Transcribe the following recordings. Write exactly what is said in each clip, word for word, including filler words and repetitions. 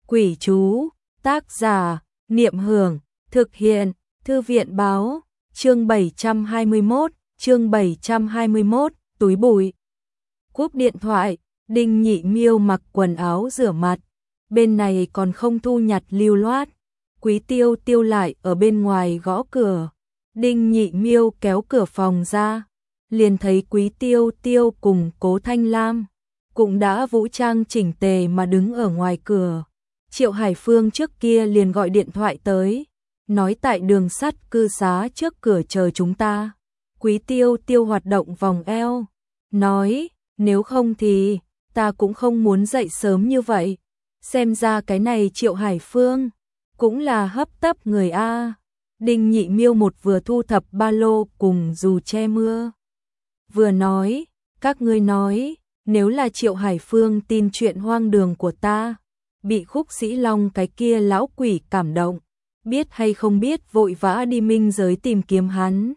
Quỷ chú, tác giả, Niệm Hưởng, thực hiện, Thư viện báo, chương bảy trăm hai mươi mốt, chương bảy trăm hai mươi mốt, túi bụi. Cúp điện thoại, Đinh Nhị Miêu mặc quần áo rửa mặt, bên này còn không thu nhặt lưu loát. Quý Tiêu Tiêu lại ở bên ngoài gõ cửa. Đinh Nhị Miêu kéo cửa phòng ra, liền thấy Quý Tiêu Tiêu cùng Cố Thanh Lam cũng đã vũ trang chỉnh tề mà đứng ở ngoài cửa. Triệu Hải Phương trước kia liền gọi điện thoại tới, nói tại đường sắt cư xá trước cửa chờ chúng ta. Quý Tiêu Tiêu hoạt động vòng eo, nói, nếu không thì ta cũng không muốn dậy sớm như vậy. Xem ra cái này Triệu Hải Phương cũng là hấp tấp người a. Đinh Nhị Miêu một vừa thu thập ba lô cùng dù che mưa, vừa nói, các ngươi nói, nếu là Triệu Hải Phương tin chuyện hoang đường của ta, bị Khúc Sĩ Long cái kia lão quỷ cảm động, biết hay không biết vội vã đi minh giới tìm kiếm hắn.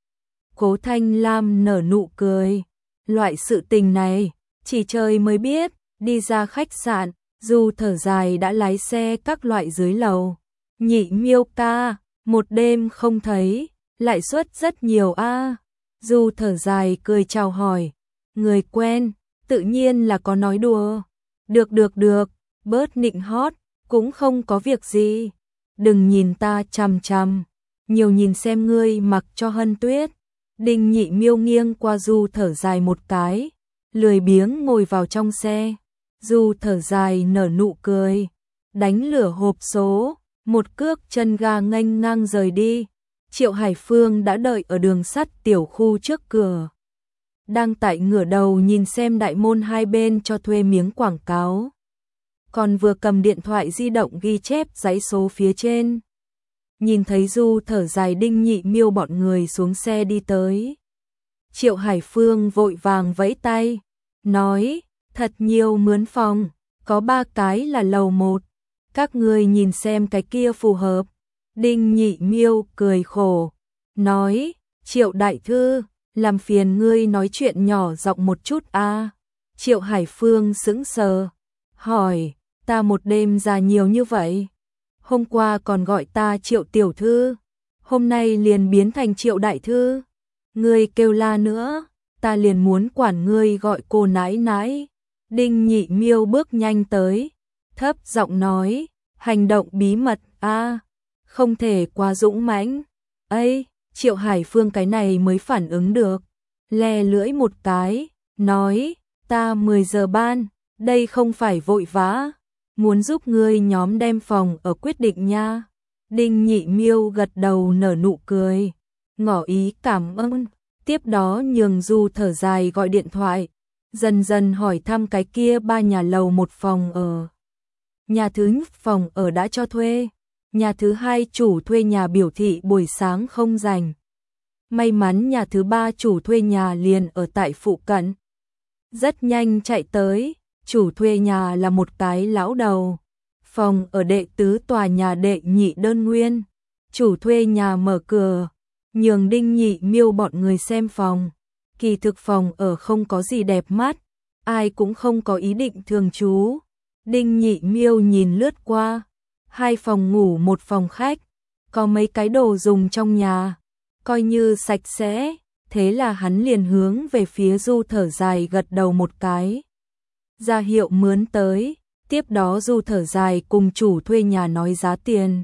Cố Thanh Lam nở nụ cười, loại sự tình này, chỉ trời mới biết. Đi ra khách sạn, dù thở dài đã lái xe các loại dưới lầu. Nhị Miêu ca, một đêm không thấy, lại suất rất nhiều a. Dù thở dài cười chào hỏi, người quen, tự nhiên là có nói đùa. Được được được, bớt nịnh hót, cũng không có việc gì. Đừng nhìn ta chằm chằm, nhiều nhìn xem ngươi mặc cho Hân Tuyết. Đinh Nhị Miêu nghiêng qua Du thở dài một cái, lười biếng ngồi vào trong xe. Du thở dài nở nụ cười, đánh lửa hộp số, một cước chân ga nghênh ngang rời đi. Triệu Hải Phương đã đợi ở đường sắt tiểu khu trước cửa, đang tại ngửa đầu nhìn xem đại môn hai bên cho thuê miếng quảng cáo, còn vừa cầm điện thoại di động ghi chép dãy số phía trên. Nhìn thấy Du thở dài Đinh Nhị Miêu bọn người xuống xe đi tới, Triệu Hải Phương vội vàng vẫy tay, nói, thật nhiều mướn phòng, có ba cái là lầu một, các ngươi nhìn xem cái kia phù hợp. Đinh Nhị Miêu cười khổ, nói, Triệu đại thư, làm phiền ngươi nói chuyện nhỏ giọng một chút a. Triệu Hải Phương sững sờ, hỏi, ta một đêm ra nhiều như vậy, hôm qua còn gọi ta Triệu tiểu thư, hôm nay liền biến thành Triệu đại thư, ngươi kêu la nữa, ta liền muốn quản ngươi gọi cô nãi nãi. Đinh Nhị Miêu bước nhanh tới, thấp giọng nói, hành động bí mật a, không thể quá dũng mãnh. Ấy, Triệu Hải Phương cái này mới phản ứng được, le lưỡi một cái, nói, ta mười giờ ban, đây không phải vội vã, muốn giúp ngươi nhóm đem phòng ở quyết định nha. Đinh Nhị Miêu gật đầu nở nụ cười, ngỏ ý cảm ơn, tiếp đó nhường Du thở dài gọi điện thoại, dần dần hỏi thăm cái kia ba nhà lầu một phòng ở. Nhà thứ nhất phòng ở đã cho thuê, nhà thứ hai chủ thuê nhà biểu thị buổi sáng không rảnh. May mắn nhà thứ ba chủ thuê nhà liền ở tại phụ cận, rất nhanh chạy tới. Chủ thuê nhà là một cái lão đầu, phòng ở đệ tứ tòa nhà đệ nhị đơn nguyên. Chủ thuê nhà mở cửa, nhường Đinh Nhị Miêu bọn người xem phòng. Kỳ thực phòng ở không có gì đẹp mắt, ai cũng không có ý định thường trú. Đinh Nhị Miêu nhìn lướt qua, hai phòng ngủ một phòng khách, có mấy cái đồ dùng trong nhà, coi như sạch sẽ, thế là hắn liền hướng về phía Du thở dài gật đầu một cái, ra hiệu mướn tới. Tiếp đó Du thở dài cùng chủ thuê nhà nói giá tiền.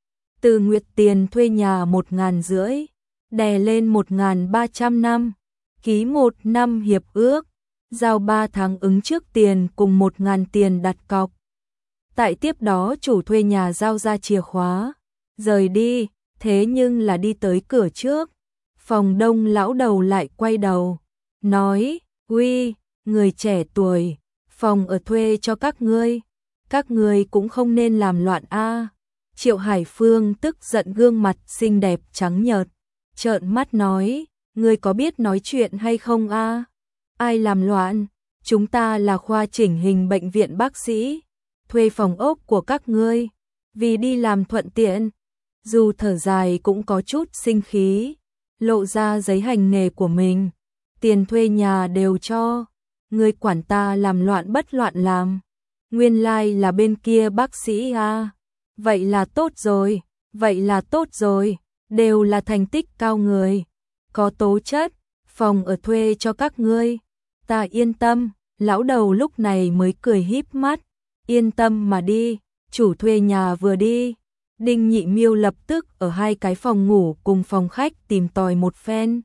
Từ nguyệt tiền thuê nhà một ngàn rưỡi, đè lên một ngàn ba trăm năm, ký một năm hiệp ước, giao ba tháng ứng trước tiền cùng một ngàn tiền đặt cọc. Tại tiếp đó chủ thuê nhà giao ra chìa khóa, rời đi, thế nhưng là đi tới cửa trước. Phòng đông lão đầu lại quay đầu, nói, uy, người trẻ tuổi, phòng ở thuê cho các ngươi, các ngươi cũng không nên làm loạn a. Triệu Hải Phương tức giận gương mặt xinh đẹp trắng nhợt, trợn mắt nói, ngươi có biết nói chuyện hay không a? Ai làm loạn? Chúng ta là khoa chỉnh hình bệnh viện bác sĩ, thuê phòng ốc của các ngươi, vì đi làm thuận tiện. Dù thở dài cũng có chút sinh khí, lộ ra giấy hành nghề của mình, tiền thuê nhà đều cho, ngươi quản ta làm loạn bất loạn làm, Nguyên lai like là bên kia bác sĩ à. Vậy là tốt rồi, vậy là tốt rồi, đều là thành tích cao người, có tố chất, phòng ở thuê cho các ngươi. Ta yên tâm, lão đầu lúc này mới cười híp mắt, yên tâm mà đi, chủ thuê nhà vừa đi. Đinh Nhị Miêu lập tức ở hai cái phòng ngủ cùng phòng khách tìm tòi một phen.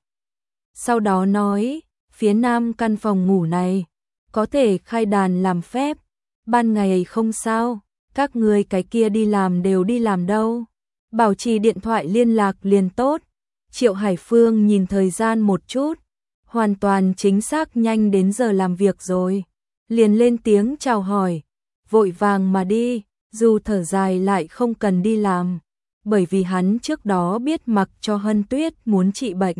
Sau đó nói, phía nam căn phòng ngủ này, có thể khai đàn làm phép, ban ngày không sao, các ngươi cái kia đi làm đều đi làm đâu. Bảo trì điện thoại liên lạc liền tốt. Triệu Hải Phương nhìn thời gian một chút, hoàn toàn chính xác nhanh đến giờ làm việc rồi. Liền lên tiếng chào hỏi, vội vàng mà đi, dù thở dài lại không cần đi làm, bởi vì hắn trước đó biết mặc cho Hân Tuyết muốn trị bệnh.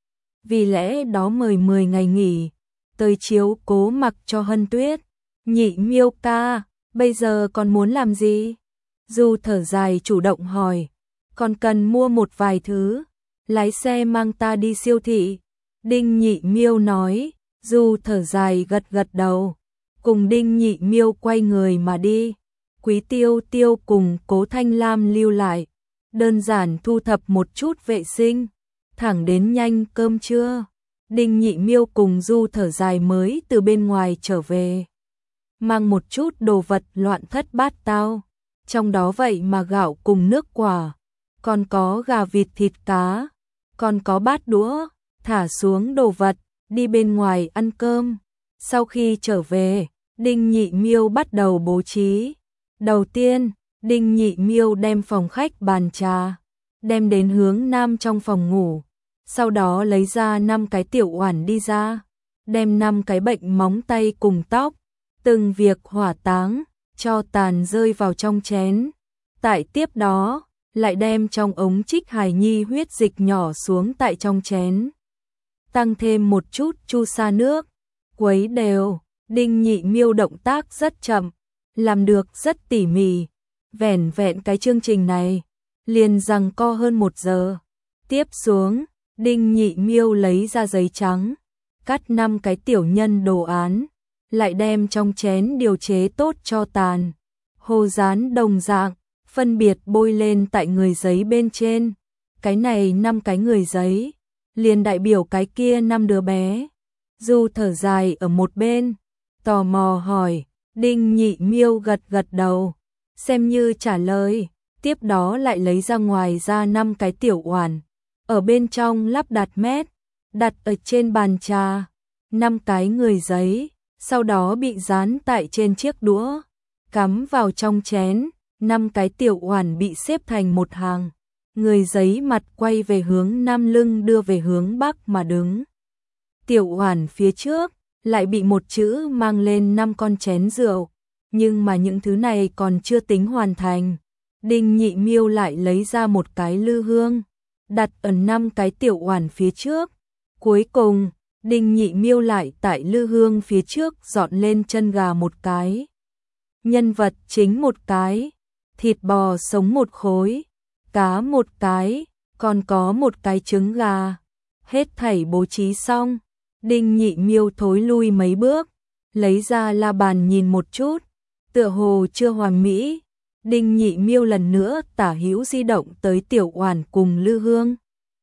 Vì lẽ đó mời mười ngày nghỉ, tới chiếu cố mặc cho Hân Tuyết. Nhị Miêu ca, bây giờ còn muốn làm gì? Dù thở dài chủ động hỏi, còn cần mua một vài thứ, lái xe mang ta đi siêu thị. Đinh Nhị Miêu nói, dù thở dài gật gật đầu, cùng Đinh Nhị Miêu quay người mà đi. Quý Tiêu Tiêu cùng Cố Thanh Lam lưu lại, đơn giản thu thập một chút vệ sinh, thẳng đến nhanh cơm trưa. Đinh Nhị Miêu cùng Du thở dài mới từ bên ngoài trở về, mang một chút đồ vật loạn thất bát tao, trong đó vậy mà gạo cùng nước quả, còn có gà vịt thịt cá, còn có bát đũa, thả xuống đồ vật, đi bên ngoài ăn cơm. Sau khi trở về, Đinh Nhị Miêu bắt đầu bố trí. Đầu tiên, Đinh Nhị Miêu đem phòng khách bàn trà, đem đến hướng nam trong phòng ngủ, sau đó lấy ra năm cái tiểu oản đi ra, đem năm cái bệnh móng tay cùng tóc, từng việc hỏa táng, cho tàn rơi vào trong chén. Tại tiếp đó, lại đem trong ống trích hài nhi huyết dịch nhỏ xuống tại trong chén. Tăng thêm một chút chu sa nước, quấy đều. Đinh Nhị Miêu động tác rất chậm, làm được rất tỉ mỉ. Vẻn vẹn cái chương trình này, liền giằng co hơn một giờ. Tiếp xuống, Đinh Nhị Miêu lấy ra giấy trắng, cắt năm cái tiểu nhân đồ án, lại đem trong chén điều chế tốt cho tàn, hồ dán đồng dạng, phân biệt bôi lên tại người giấy bên trên. Cái này năm cái người giấy, liền đại biểu cái kia năm đứa bé. Du thở dài ở một bên, tò mò hỏi, Đinh Nhị Miêu gật gật đầu, xem như trả lời, tiếp đó lại lấy ra ngoài ra năm cái tiểu oản, ở bên trong lắp đặt mét, đặt ở trên bàn trà, năm cái người giấy, sau đó bị dán tại trên chiếc đũa, cắm vào trong chén, năm cái tiểu oản bị xếp thành một hàng, người giấy mặt quay về hướng nam, lưng đưa về hướng bắc mà đứng. Tiểu oản phía trước lại bị một chữ mang lên năm con chén rượu, nhưng mà những thứ này còn chưa tính hoàn thành. Đinh Nhị Miêu lại lấy ra một cái lư hương, đặt ở năm cái tiểu oản phía trước. Cuối cùng, Đinh Nhị Miêu lại tại lư hương phía trước dọn lên chân gà một cái, nhân vật chính một cái, thịt bò sống một khối, cá một cái, còn có một cái trứng gà. Hết thảy bố trí xong, Đinh Nhị Miêu thối lui mấy bước, lấy ra la bàn nhìn một chút, tựa hồ chưa hoàn mỹ. Đinh Nhị Miêu lần nữa tả hữu di động tới tiểu oản cùng lư hương,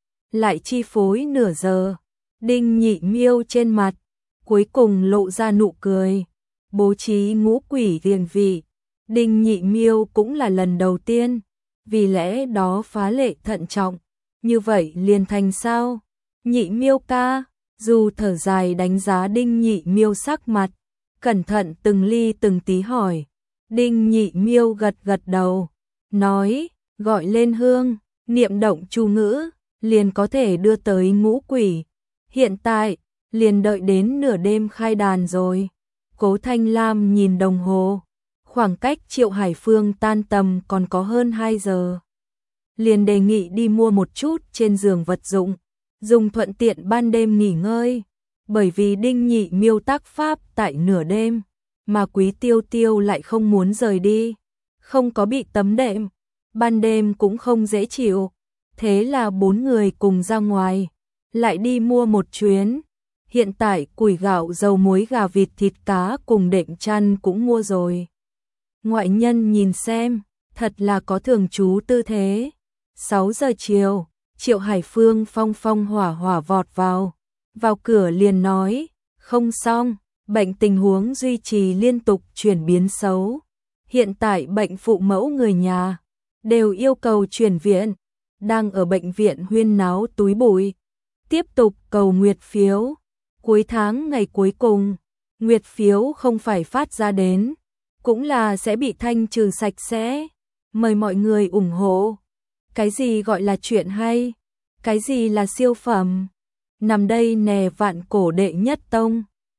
lại chi phối nửa giờ. Đinh Nhị Miêu trên mặt cuối cùng lộ ra nụ cười. Bố trí ngũ quỷ tiền vị, Đinh Nhị Miêu cũng là lần đầu tiên, vì lẽ đó phá lệ thận trọng. Như vậy liền thành sao? Nhị Miêu ca, dù thở dài đánh giá Đinh Nhị Miêu sắc mặt, cẩn thận từng ly từng tí hỏi. Đinh Nhị Miêu gật gật đầu, nói, gọi lên hương, niệm động chú ngữ, liền có thể đưa tới ngũ quỷ. Hiện tại, liền đợi đến nửa đêm khai đàn rồi. Cố Thanh Lam nhìn đồng hồ, khoảng cách Triệu Hải Phương tan tầm còn có hơn hai giờ. Liền đề nghị đi mua một chút trên giường vật dụng, dùng thuận tiện ban đêm nghỉ ngơi. Bởi vì Đinh Nhị Miêu tác pháp tại nửa đêm, mà Quý Tiêu Tiêu lại không muốn rời đi, không có bị tấm đệm, ban đêm cũng không dễ chịu. Thế là bốn người cùng ra ngoài, lại đi mua một chuyến. Hiện tại củi gạo, dầu muối, gà vịt thịt cá cùng đệm chăn cũng mua rồi. Ngoại nhân nhìn xem, thật là có thường trú tư thế. sáu giờ chiều, Triệu Hải Phương phong phong hỏa hỏa vọt vào. Vào cửa liền nói, không xong, bệnh tình huống duy trì liên tục chuyển biến xấu. Hiện tại bệnh phụ mẫu người nhà đều yêu cầu chuyển viện, đang ở bệnh viện huyên náo túi bụi. Tiếp tục cầu nguyệt phiếu. Cuối tháng ngày cuối cùng, nguyệt phiếu không phải phát ra đến, cũng là sẽ bị thanh trừ sạch sẽ. Mời mọi người ủng hộ. Cái gì gọi là chuyện hay? Cái gì là siêu phẩm? Nằm đây nè vạn cổ đệ nhất tông.